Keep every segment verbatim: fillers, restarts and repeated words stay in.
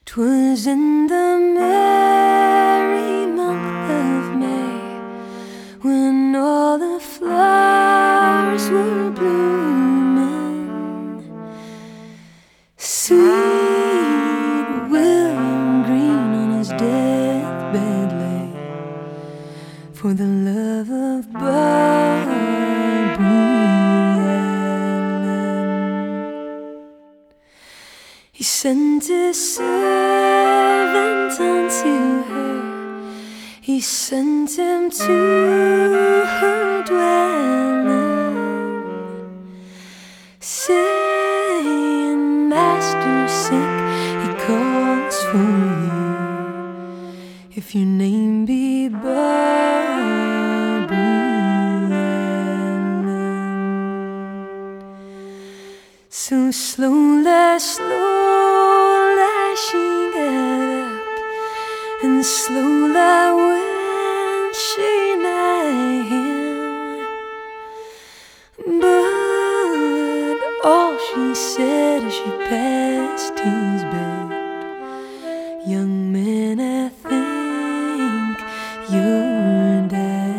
'Twas in the merry month of May, when all the flowers were blooming. Sweet William Green on his deathbed lay for the love of Barbary Allen. He sent his servant unto her, he sent him to her dwelling, saying, Master sick, he calls for you, if your name be Barbary Allen. So slowly, slowly she got up, and slowly went she nigh him, but all she said as she passed his bed, young man, I think you're dying.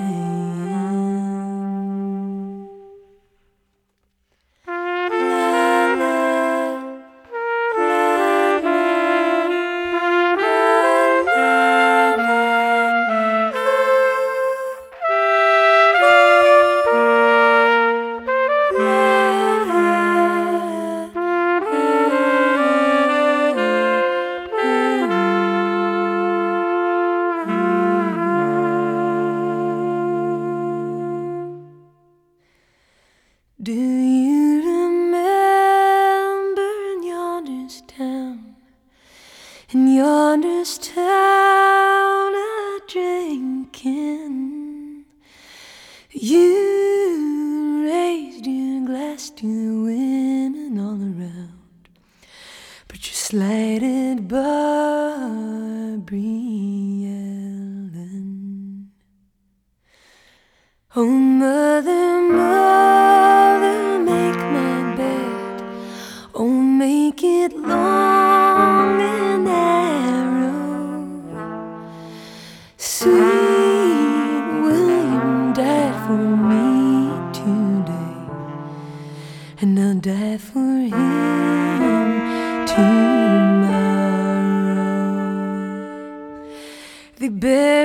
Do you remember in yonder's town, in yonder's town a drinking? You raised your glass to the women all around, but you slighted Barbary Allen. Oh, mother, mother, make my bed, oh, make it long and narrow. Sweet William died for me today, and I'll die for him tomorrow. They buried